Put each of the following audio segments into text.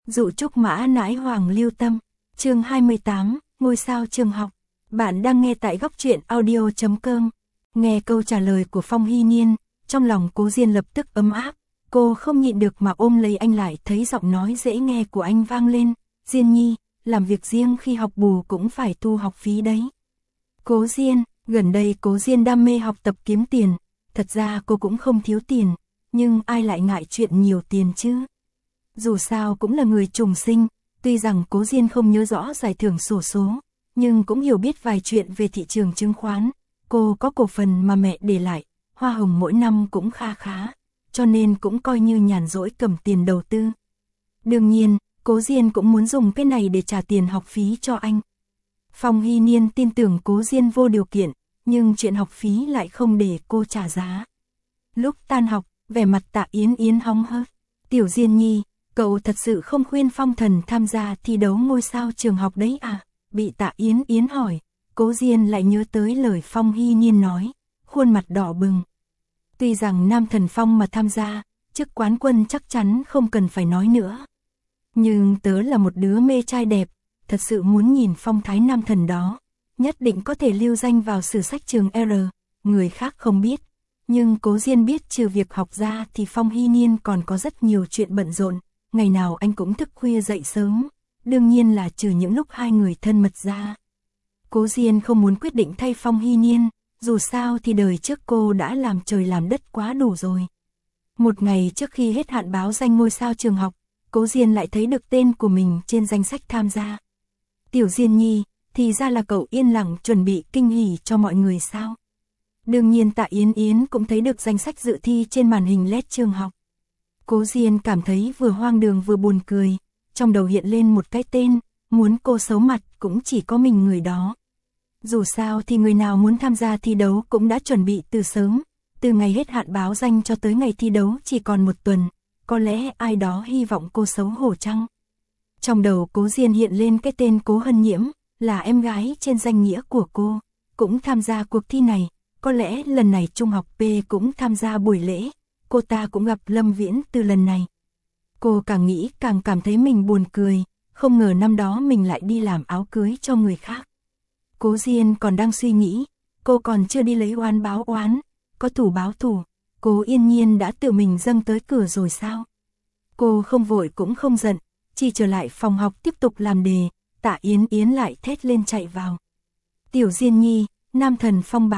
Dụ trúc mã nãi hoàng lưu tâm. Chương 28, ngôi sao trường học. Bạn đang nghe tại góc truyện audio.com. Nghe câu trả lời của Phong Hy Niên, trong lòng Cố Diên lập tức ấm áp. Cô không nhịn được mà ôm lấy anh lại, thấy giọng nói dễ nghe của anh vang lên. Diên nhi, làm việc riêng khi học bù cũng phải thu học phí đấy. Cố Diên, gần đây Cố Diên đam mê học tập kiếm tiền. Thật ra cô cũng không thiếu tiền, nhưng ai lại ngại chuyện nhiều tiền chứ. Dù sao cũng là người trùng sinh, tuy rằng Cố Diên không nhớ rõ giải thưởng xổ số, nhưng cũng hiểu biết vài chuyện về thị trường chứng khoán. Cô có cổ phần mà mẹ để lại, hoa hồng mỗi năm cũng kha khá, cho nên cũng coi như nhàn rỗi cầm tiền đầu tư. Đương nhiên, Cố Diên cũng muốn dùng cái này để trả tiền học phí cho anh. Phong Hy Niên tin tưởng Cố Diên vô điều kiện, nhưng chuyện học phí lại không để cô trả giá. Lúc tan học, vẻ mặt Tạ Yến Yến hóng hớt. Tiểu Diên nhi, cậu thật sự không khuyên Phong Thần tham gia thi đấu ngôi sao trường học đấy à? Bị Tạ Yến Yến hỏi, Cố Diên lại nhớ tới lời Phong Hy Niên nói, khuôn mặt đỏ bừng. Tuy rằng Nam Thần Phong mà tham gia, chức quán quân chắc chắn không cần phải nói nữa. Nhưng tớ là một đứa mê trai đẹp, thật sự muốn nhìn phong thái nam thần đó, nhất định có thể lưu danh vào sử sách trường R, người khác không biết. Nhưng Cố Diên biết trừ việc học ra thì Phong Hy Niên còn có rất nhiều chuyện bận rộn, ngày nào anh cũng thức khuya dậy sớm, đương nhiên là trừ những lúc hai người thân mật ra. Cố Diên không muốn quyết định thay Phong Hy Niên, dù sao thì đời trước cô đã làm trời làm đất quá đủ rồi. Một ngày trước khi hết hạn báo danh ngôi sao trường học, Cố Diên lại thấy được tên của mình trên danh sách tham gia. Tiểu Diên nhi, thì ra là cậu yên lặng chuẩn bị kinh hỉ cho mọi người sao? Đương nhiên Tạ Yến Yến cũng thấy được danh sách dự thi trên màn hình LED trường học. Cố Diên cảm thấy vừa hoang đường vừa buồn cười, trong đầu hiện lên một cái tên, muốn cô xấu mặt cũng chỉ có mình người đó. Dù sao thì người nào muốn tham gia thi đấu cũng đã chuẩn bị từ sớm, từ ngày hết hạn báo danh cho tới ngày thi đấu chỉ còn một tuần, có lẽ ai đó hy vọng cô xấu hổ chăng? Trong đầu Cố Diên hiện lên cái tên Cố Hân Nhiễm, là em gái trên danh nghĩa của cô, cũng tham gia cuộc thi này, có lẽ lần này trung học P cũng tham gia buổi lễ, cô ta cũng gặp Lâm Viễn từ lần này. Cô càng nghĩ càng cảm thấy mình buồn cười, không ngờ năm đó mình lại đi làm áo cưới cho người khác. Cố Diên còn đang suy nghĩ, cô còn chưa đi lấy oán báo oán, có thủ báo thủ, Cố Yên Nhiên đã tự mình dâng tới cửa rồi sao? Cô không vội cũng không giận, chỉ trở lại phòng học tiếp tục làm đề. Tạ Yến Yến lại thét lên chạy vào. Tiểu Diên nhi, Nam Thần Phong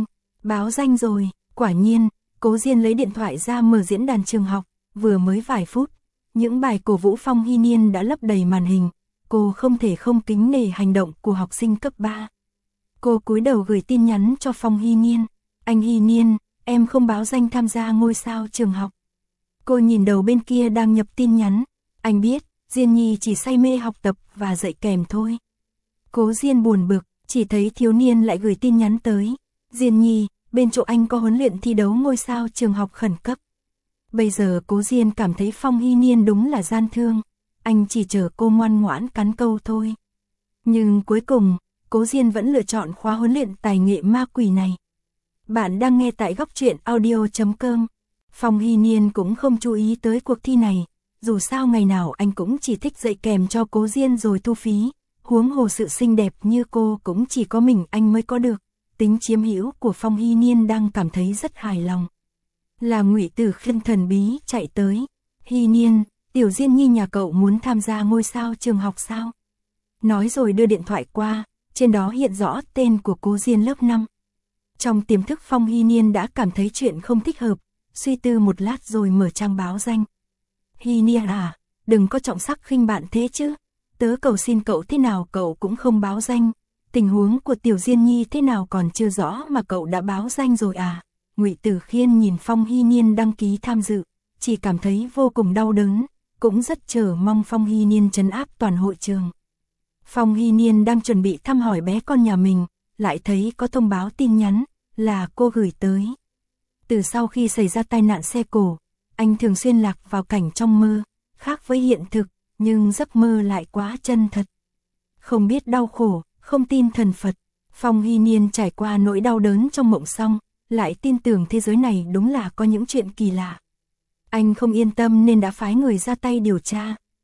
báo danh rồi. Quả nhiên, Cố Diên lấy điện thoại ra mở diễn đàn trường học, vừa mới vài phút, những bài cổ vũ Phong Hy Niên đã lấp đầy màn hình. Cô không thể không kính nể hành động của học sinh cấp 3. Cô cúi đầu gửi tin nhắn cho Phong Hy Niên. Anh Hy Niên, em không báo danh tham gia ngôi sao trường học. Cô nhìn đầu bên kia đang nhập tin nhắn. Anh biết, Diên nhi chỉ say mê học tập và dạy kèm thôi. Cố Diên buồn bực, chỉ thấy thiếu niên lại gửi tin nhắn tới. Diên nhi, bên chỗ anh có huấn luyện thi đấu ngôi sao trường học khẩn cấp. Bây giờ Cố Diên cảm thấy Phong Hy Niên đúng là gian thương. Anh chỉ chờ cô ngoan ngoãn cắn câu thôi. Nhưng cuối cùng, Cố Diên vẫn lựa chọn khóa huấn luyện tài nghệ ma quỷ này. Bạn đang nghe tại góc truyện audio.com. Phong Hy Niên cũng không chú ý tới cuộc thi này. Dù sao ngày nào anh cũng chỉ thích dạy kèm cho Cố Diên rồi thu phí, huống hồ sự xinh đẹp như cô cũng chỉ có mình anh mới có được. Tính chiếm hữu của Phong Hy Niên đang cảm thấy rất hài lòng. Là Ngụy Tử Khiêm thần bí chạy tới. Hy Niên, Tiểu Diên nhi nhà cậu muốn tham gia ngôi sao trường học sao? Nói rồi đưa điện thoại qua, trên đó hiện rõ tên của Cố Diên lớp 5. Trong tiềm thức Phong Hy Niên đã cảm thấy chuyện không thích hợp, suy tư một lát rồi mở trang báo danh. Hy Niên à, đừng có trọng sắc khinh bạn thế chứ. Tớ cầu xin cậu thế nào cậu cũng không báo danh. Tình huống của Tiểu Diên nhi thế nào còn chưa rõ mà cậu đã báo danh rồi à? Ngụy Tử Khiên nhìn Phong Hy Niên đăng ký tham dự, chỉ cảm thấy vô cùng đau đớn, cũng rất chờ mong Phong Hy Niên trấn áp toàn hội trường. Phong Hy Niên đang chuẩn bị thăm hỏi bé con nhà mình, lại thấy có thông báo tin nhắn, là cô gửi tới. Từ sau khi xảy ra tai nạn xe cổ, anh thường xuyên lạc vào cảnh trong mơ, khác với hiện thực, nhưng giấc mơ lại quá chân thật. Không biết đau khổ, không tin thần Phật, Phong Hy Niên trải qua nỗi đau đớn trong mộng xong, lại tin tưởng thế giới này đúng là có những chuyện kỳ lạ. Anh không yên tâm nên đã phái người ra tay điều tra,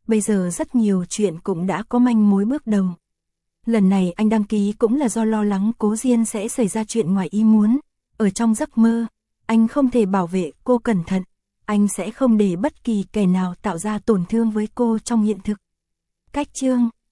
bây giờ rất nhiều chuyện cũng đã có manh mối bước đầu. Lần này anh đăng ký cũng là do lo lắng Cố Diên sẽ xảy ra chuyện ngoài ý muốn. Ở trong giấc mơ, anh không thể bảo vệ cô cẩn thận. Anh sẽ không để bất kỳ kẻ nào tạo ra tổn thương với cô trong hiện thực. Cách chương